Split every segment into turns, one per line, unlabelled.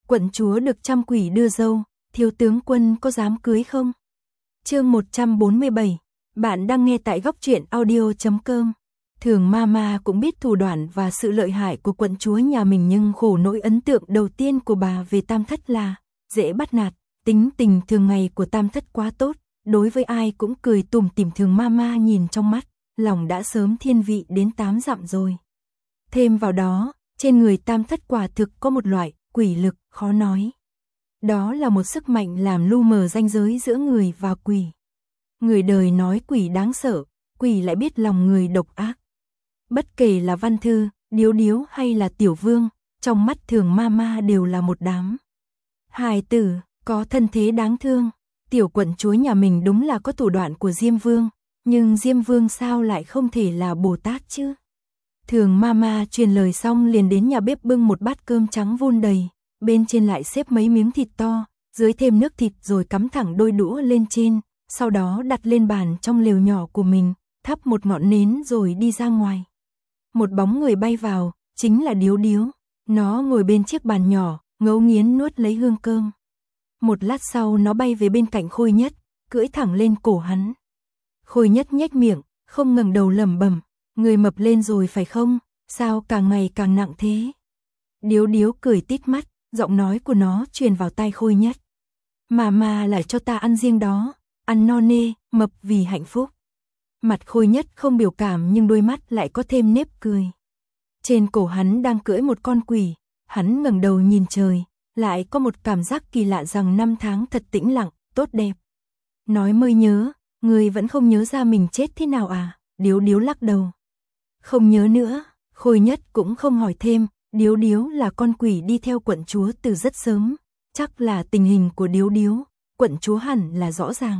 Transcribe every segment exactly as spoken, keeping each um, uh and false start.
Quận chúa được trăm quỷ đưa dâu, thiếu tướng quân có dám cưới không? Chương một trăm bốn mươi bảy, bạn đang nghe tại góc truyện audio chấm com. Thường Mama cũng biết thủ đoạn và sự lợi hại của quận chúa nhà mình, nhưng khổ nỗi ấn tượng đầu tiên của bà về Tam Thất là dễ bắt nạt, tính tình thường ngày của Tam Thất quá tốt, đối với ai cũng cười tủm tỉm. Thường Mama nhìn trong mắt, lòng đã sớm thiên vị đến tám dặm rồi. Thêm vào đó, trên người Tam Thất quả thực có một loại quỷ lực khó nói. Đó là một sức mạnh làm lu mờ ranh giới giữa người và quỷ. Người đời nói quỷ đáng sợ, quỷ lại biết lòng người độc ác. Bất kể là Văn Thư, Điếu Điếu hay là Tiểu Vương, trong mắt Thường Mama đều là một đám hài tử, có thân thế đáng thương. Tiểu quận chúa nhà mình đúng là có thủ đoạn của Diêm Vương, nhưng Diêm Vương sao lại không thể là Bồ Tát chứ? Thường Mama truyền lời xong liền đến nhà bếp bưng một bát cơm trắng vun đầy, bên trên lại xếp mấy miếng thịt to, dưới thêm nước thịt rồi cắm thẳng đôi đũa lên trên, sau đó đặt lên bàn trong lều nhỏ của mình, thắp một ngọn nến rồi đi ra ngoài. Một bóng người bay vào, chính là Điếu Điếu. Nó ngồi bên chiếc bàn nhỏ, ngấu nghiến nuốt lấy hương cơm. Một lát sau nó bay về bên cạnh Khôi Nhất, cưỡi thẳng lên cổ hắn. Khôi Nhất nhếch miệng, không ngẩng đầu lẩm bẩm, người mập lên rồi phải không? Sao càng ngày càng nặng thế? Điếu Điếu cười tít mắt, giọng nói của nó truyền vào tai Khôi Nhất. Mà mà lại cho ta ăn riêng đó, ăn no nê, mập vì hạnh phúc. Mặt Khôi Nhất không biểu cảm nhưng đôi mắt lại có thêm nếp cười. Trên cổ hắn đang cưỡi một con quỷ, hắn ngẩng đầu nhìn trời, lại có một cảm giác kỳ lạ rằng năm tháng thật tĩnh lặng, tốt đẹp. Nói mới nhớ, người vẫn không nhớ ra mình chết thế nào à? Điếu Điếu lắc đầu. Không nhớ nữa, Khôi Nhất cũng không hỏi thêm, Điếu Điếu là con quỷ đi theo quận chúa từ rất sớm, chắc là tình hình của Điếu Điếu, quận chúa hẳn là rõ ràng.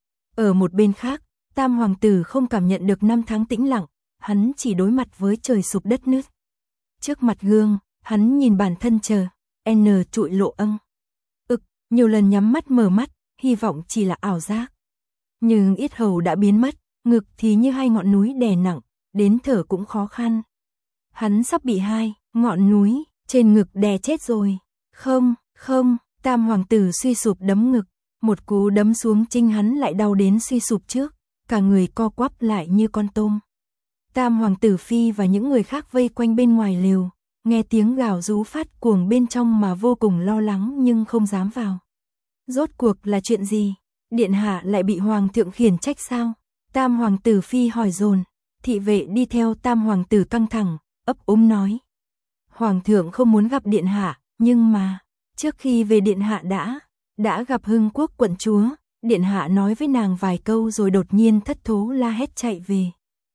Ở một bên khác, Tam hoàng tử không cảm nhận được năm tháng tĩnh lặng, hắn chỉ đối mặt với trời sụp đất nứt. Trước mặt gương, hắn nhìn bản thân chờ, N trụi lộ âng. Ực, nhiều lần nhắm mắt mở mắt, hy vọng chỉ là ảo giác. Nhưng yết hầu đã biến mất, ngực thì như hai ngọn núi đè nặng, đến thở cũng khó khăn. Hắn sắp bị hai ngọn núi trên ngực đè chết rồi. Không, không, Tam hoàng tử suy sụp đấm ngực, một cú đấm xuống chính hắn lại đau đến suy sụp trước, cả người co quắp lại như con tôm. Tam hoàng tử Phi và những người khác vây quanh bên ngoài lều, nghe tiếng gào rú phát cuồng bên trong mà vô cùng lo lắng nhưng không dám vào. Rốt cuộc là chuyện gì? Điện hạ lại bị hoàng thượng khiển trách sao? Tam hoàng tử Phi hỏi dồn. Thị vệ đi theo Tam hoàng tử căng thẳng, ấp úng nói. Hoàng thượng không muốn gặp điện hạ, nhưng mà, trước khi về điện hạ đã, đã gặp Hưng Quốc quận chúa, điện hạ nói với nàng vài câu rồi đột nhiên thất thố la hét chạy về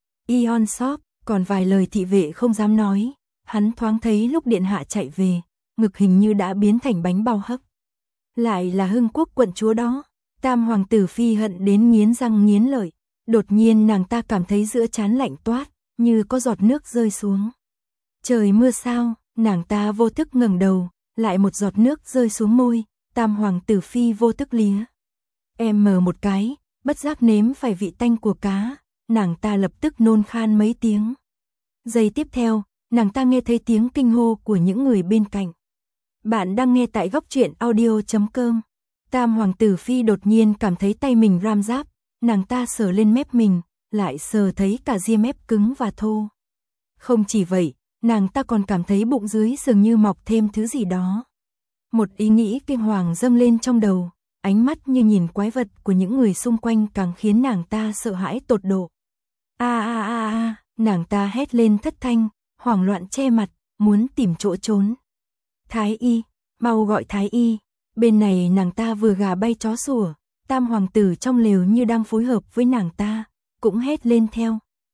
Ion Shop, còn vài lời thị vệ không dám nói, hắn thoáng thấy lúc điện hạ chạy về, ngực hình như đã biến thành bánh bao hấp. Lại là Hưng Quốc quận chúa đó. Tam hoàng tử Phi hận đến nghiến răng nghiến lợi, đột nhiên nàng ta cảm thấy giữa trán lạnh toát, như có giọt nước rơi xuống. Trời mưa sao? Nàng ta vô thức ngẩng đầu, lại một giọt nước rơi xuống môi, Tam hoàng tử Phi vô thức lía em mờ một cái, bất giác nếm phải vị tanh của cá, nàng ta lập tức nôn khan mấy tiếng. Giây tiếp theo, nàng ta nghe thấy tiếng kinh hô của những người bên cạnh. Bạn đang nghe tại góc truyện audio chấm com. Tam hoàng tử Phi đột nhiên cảm thấy tay mình ram ráp, nàng ta sờ lên mép mình, lại sờ thấy cả ria mép cứng và thô. Không chỉ vậy, nàng ta còn cảm thấy bụng dưới dường như mọc thêm thứ gì đó. Một ý nghĩ kinh hoàng dâng lên trong đầu, ánh mắt như nhìn quái vật của những người xung quanh càng khiến nàng ta sợ hãi tột độ. A a a a, nàng ta hét lên thất thanh, hoảng loạn che mặt, muốn tìm chỗ trốn. Thái y, mau gọi thái y. Bên này nàng ta vừa gà bay chó sủa, Tam hoàng tử trong lều như đang phối hợp với nàng ta, cũng hét lên theo.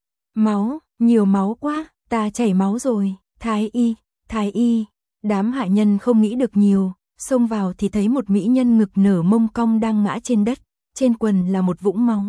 Máu, nhiều máu quá, ta chảy máu rồi, thái y, thái y. Đám hạ nhân không nghĩ được nhiều, xông vào thì thấy một mỹ nhân ngực nở mông cong đang ngã trên đất, trên quần là một vũng máu.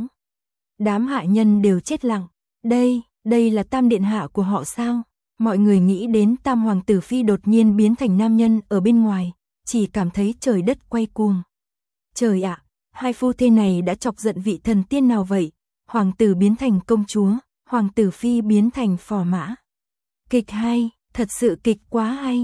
Đám hạ nhân đều chết lặng, đây, đây là Tam điện hạ của họ sao? Mọi người nghĩ đến Tam hoàng tử Phi đột nhiên biến thành nam nhân ở bên ngoài, chỉ cảm thấy trời đất quay cuồng. Trời ạ, hai phu thê này đã chọc giận vị thần tiên nào vậy? Hoàng tử biến thành công chúa, hoàng tử Phi biến thành phò mã. Kịch hay, thật sự kịch quá hay.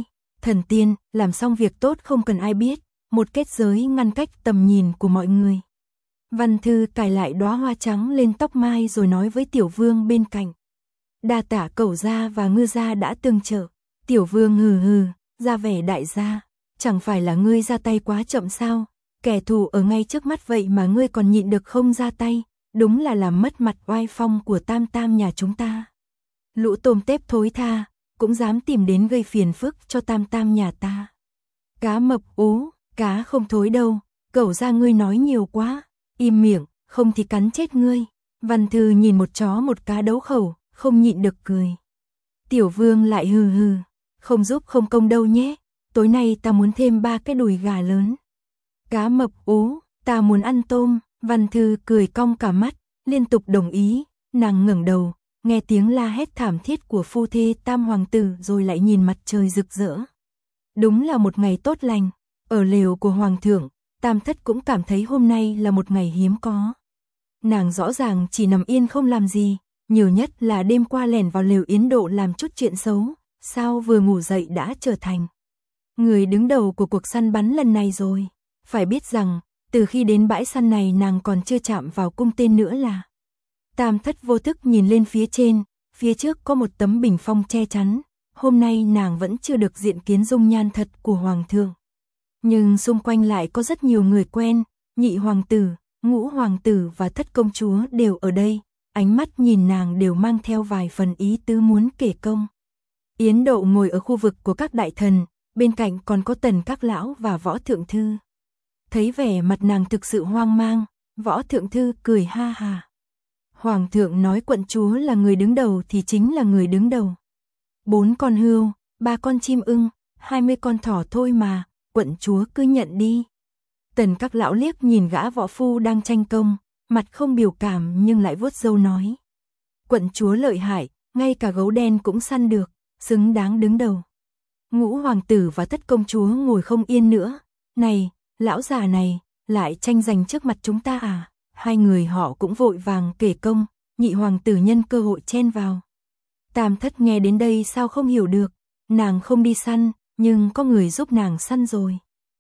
Thần tiên, làm xong việc tốt không cần ai biết, một kết giới ngăn cách tầm nhìn của mọi người. Văn Thư cài lại đóa hoa trắng lên tóc mai rồi nói với Tiểu Vương bên cạnh. Đa tả Cẩu gia và Ngư gia đã tương trợ. Tiểu Vương hừ hừ, ra vẻ đại gia, chẳng phải là ngươi ra tay quá chậm sao? Kẻ thù ở ngay trước mắt vậy mà ngươi còn nhịn được không ra tay, đúng là làm mất mặt oai phong của Tam Tam nhà chúng ta. Lũ tôm tép thối tha, cũng dám tìm đến gây phiền phức cho Tam Tam nhà ta. Cá mập ú, cá không thối đâu, Cẩu gia ngươi nói nhiều quá, im miệng, không thì cắn chết ngươi. Văn Thư nhìn một chó một cá đấu khẩu, không nhịn được cười. Tiểu Vương lại hừ hừ, không giúp không công đâu nhé, tối nay ta muốn thêm ba cái đùi gà lớn. Cá mập ú, ta muốn ăn tôm. Văn Thư cười cong cả mắt, liên tục đồng ý. Nàng ngẩng đầu, nghe tiếng la hét thảm thiết của phu thê Tam hoàng tử rồi lại nhìn mặt trời rực rỡ. Đúng là một ngày tốt lành. Ở lều của hoàng thượng, Tam thất cũng cảm thấy hôm nay là một ngày hiếm có. Nàng rõ ràng chỉ nằm yên không làm gì, nhiều nhất là đêm qua lẻn vào lều Yến Độ làm chút chuyện xấu, sao vừa ngủ dậy đã trở thành người đứng đầu của cuộc săn bắn lần này rồi. Phải biết rằng, từ khi đến bãi săn này nàng còn chưa chạm vào cung tên nữa là. Tam thất vô thức nhìn lên phía trên, phía trước có một tấm bình phong che chắn, hôm nay nàng vẫn chưa được diện kiến dung nhan thật của hoàng thượng. Nhưng xung quanh lại có rất nhiều người quen, nhị hoàng tử, ngũ hoàng tử và thất công chúa đều ở đây, ánh mắt nhìn nàng đều mang theo vài phần ý tứ muốn kể công. Yến Độ ngồi ở khu vực của các đại thần, bên cạnh còn có Tần các lão và Võ Thượng Thư. Thấy vẻ mặt nàng thực sự hoang mang, Võ Thượng Thư cười ha ha. Hoàng thượng nói quận chúa là người đứng đầu thì chính là người đứng đầu. Bốn con hươu, ba con chim ưng, hai mươi con thỏ thôi mà, quận chúa cứ nhận đi. Tần các lão liếc nhìn gã võ phu đang tranh công, mặt không biểu cảm nhưng lại vuốt râu nói. Quận chúa lợi hại, ngay cả gấu đen cũng săn được, xứng đáng đứng đầu. Ngũ hoàng tử và thất công chúa ngồi không yên nữa. Này, lão già này, lại tranh giành trước mặt chúng ta à? Hai người họ cũng vội vàng kể công, nhị hoàng tử nhân cơ hội chen vào. Tam thất nghe đến đây sao không hiểu được, nàng không đi săn, nhưng có người giúp nàng săn rồi.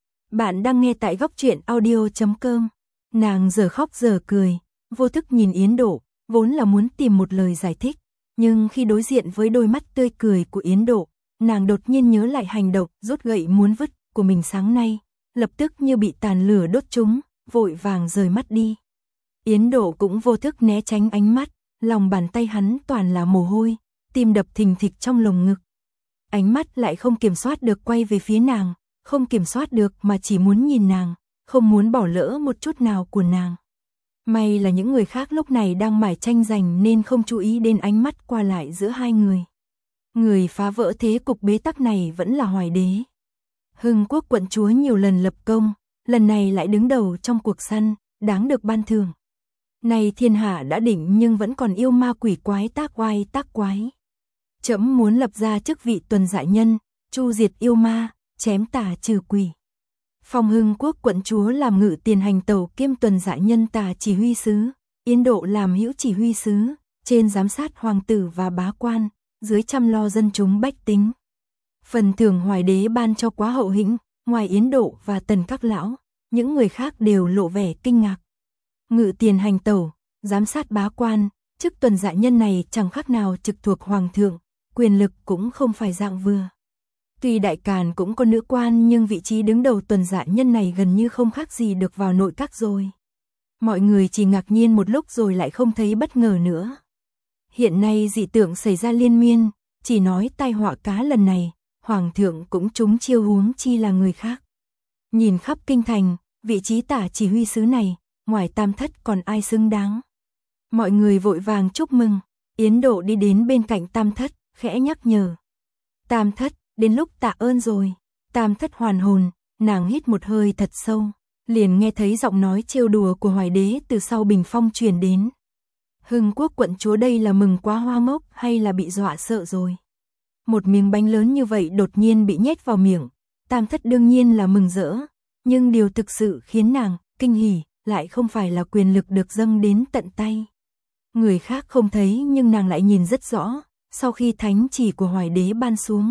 Bạn đang nghe tại góc truyện audio chấm com. Nàng giờ khóc giờ cười, vô thức nhìn Yến Độ, vốn là muốn tìm một lời giải thích, nhưng khi đối diện với đôi mắt tươi cười của Yến Độ, nàng đột nhiên nhớ lại hành động rút gậy muốn vứt của mình sáng nay, lập tức như bị tàn lửa đốt trúng, vội vàng rời mắt đi. Yến Độ cũng vô thức né tránh ánh mắt, lòng bàn tay hắn toàn là mồ hôi, tim đập thình thịch trong lồng ngực. Ánh mắt lại không kiểm soát được quay về phía nàng, không kiểm soát được mà chỉ muốn nhìn nàng, không muốn bỏ lỡ một chút nào của nàng. May là những người khác lúc này đang mải tranh giành nên không chú ý đến ánh mắt qua lại giữa hai người. Người phá vỡ thế cục bế tắc này vẫn là Hoài đế. Hưng Quốc quận chúa nhiều lần lập công, lần này lại đứng đầu trong cuộc săn, đáng được ban thưởng. Này thiên hạ đã định nhưng vẫn còn yêu ma quỷ quái tác oai tác quái. Trẫm muốn lập ra chức vị tuần dại nhân, chu diệt yêu ma, chém tà trừ quỷ. Phong Hưng Quốc quận chúa làm ngự tiền hành tẩu kiêm tuần dại nhân tà chỉ huy sứ, Yến Độ làm hữu chỉ huy sứ, trên giám sát hoàng tử và bá quan, dưới chăm lo dân chúng bách tính. Phần thưởng Hoài đế ban cho quá hậu hĩnh, ngoài Yến Độ và Tần các lão, những người khác đều lộ vẻ kinh ngạc. Ngự tiền hành tẩu, giám sát bá quan, chức tuần dại nhân này chẳng khác nào trực thuộc hoàng thượng, quyền lực cũng không phải dạng vừa. Tuy đại càn cũng có nữ quan nhưng vị trí đứng đầu tuần dại nhân này gần như không khác gì được vào nội các rồi. Mọi người chỉ ngạc nhiên một lúc rồi lại không thấy bất ngờ nữa. Hiện nay dị tượng xảy ra liên miên, chỉ nói tai họa cá lần này, hoàng thượng cũng trúng chiêu huống chi là người khác. Nhìn khắp kinh thành, vị trí tả chỉ huy sứ này, ngoài Tam thất còn ai xứng đáng. Mọi người vội vàng chúc mừng, Yến Độ đi đến bên cạnh Tam thất, khẽ nhắc nhở. Tam thất, đến lúc tạ ơn rồi. Tam thất hoàn hồn, nàng hít một hơi thật sâu, liền nghe thấy giọng nói trêu đùa của Hoài đế từ sau bình phong truyền đến. Hưng Quốc quận chúa đây là mừng quá hoa ngốc hay là bị dọa sợ rồi? Một miếng bánh lớn như vậy đột nhiên bị nhét vào miệng, Tam thất đương nhiên là mừng rỡ, nhưng điều thực sự khiến nàng kinh hỉ lại không phải là quyền lực được dâng đến tận tay. Người khác không thấy nhưng nàng lại nhìn rất rõ, sau khi thánh chỉ của Hoài đế ban xuống,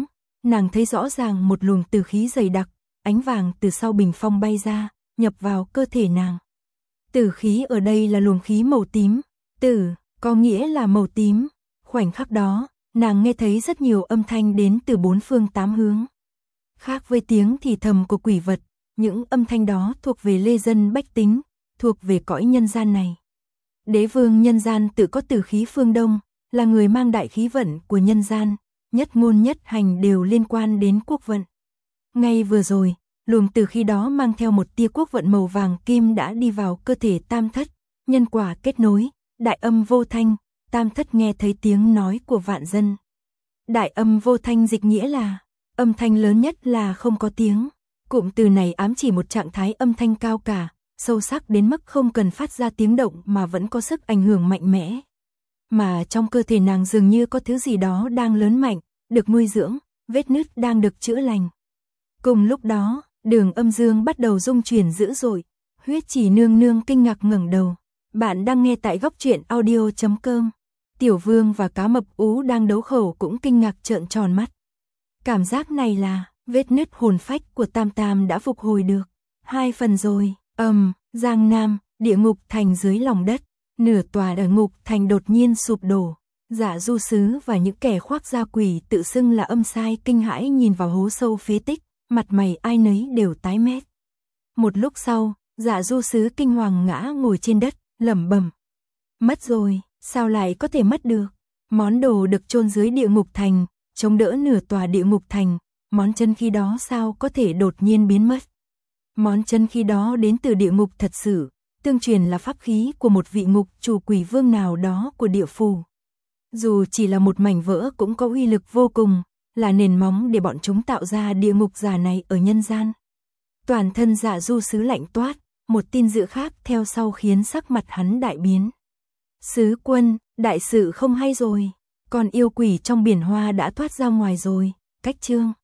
nàng thấy rõ ràng một luồng tử khí dày đặc, ánh vàng từ sau bình phong bay ra, nhập vào cơ thể nàng. Tử khí ở đây là luồng khí màu tím, tử, có nghĩa là màu tím. Khoảnh khắc đó, nàng nghe thấy rất nhiều âm thanh đến từ bốn phương tám hướng. Khác với tiếng thì thầm của quỷ vật, những âm thanh đó thuộc về lê dân bách tính, thuộc về cõi nhân gian này. Đế vương nhân gian tự có tử khí phương Đông, là người mang đại khí vận của nhân gian, nhất ngôn nhất hành đều liên quan đến quốc vận. Ngay vừa rồi, luồng tử khí đó mang theo một tia quốc vận màu vàng kim đã đi vào cơ thể Tam Thất, nhân quả kết nối, đại âm vô thanh, Tam Thất nghe thấy tiếng nói của vạn dân. Đại âm vô thanh dịch nghĩa là, âm thanh lớn nhất là không có tiếng. Cụm từ này ám chỉ một trạng thái âm thanh cao cả, sâu sắc đến mức không cần phát ra tiếng động mà vẫn có sức ảnh hưởng mạnh mẽ. Mà trong cơ thể nàng dường như có thứ gì đó đang lớn mạnh, được nuôi dưỡng, vết nứt đang được chữa lành. Cùng lúc đó, đường âm dương bắt đầu rung chuyển dữ dội, Huyết Chỉ nương nương kinh ngạc ngẩng đầu. Bạn đang nghe tại góc truyện audio chấm com. Tiểu Vương và Cá Mập Ú đang đấu khẩu cũng kinh ngạc trợn tròn mắt. Cảm giác này là, vết nứt hồn phách của Tam Tam đã phục hồi được. Hai phần rồi, ầm, um, Giang Nam, địa ngục thành dưới lòng đất, nửa tòa ở ngục thành đột nhiên sụp đổ. Dạ Du Sứ và những kẻ khoác da quỷ tự xưng là âm sai kinh hãi nhìn vào hố sâu phế tích, mặt mày ai nấy đều tái mét. Một lúc sau, Dạ Du Sứ kinh hoàng ngã ngồi trên đất, lẩm bẩm: mất rồi, sao lại có thể mất được? Món đồ được chôn dưới địa ngục thành, chống đỡ nửa tòa địa ngục thành, món chân khí đó sao có thể đột nhiên biến mất? Món chân khí đó đến từ địa ngục thật sự, tương truyền là pháp khí của một vị ngục chủ quỷ vương nào đó của địa phủ. Dù chỉ là một mảnh vỡ cũng có uy lực vô cùng, là nền móng để bọn chúng tạo ra địa ngục giả này ở nhân gian. Toàn thân Dạ Du Sứ lạnh toát, một tin dữ khác theo sau khiến sắc mặt hắn đại biến. Sứ quân, đại sự không hay rồi, còn yêu quỷ trong biển hoa đã thoát ra ngoài rồi, cách chương.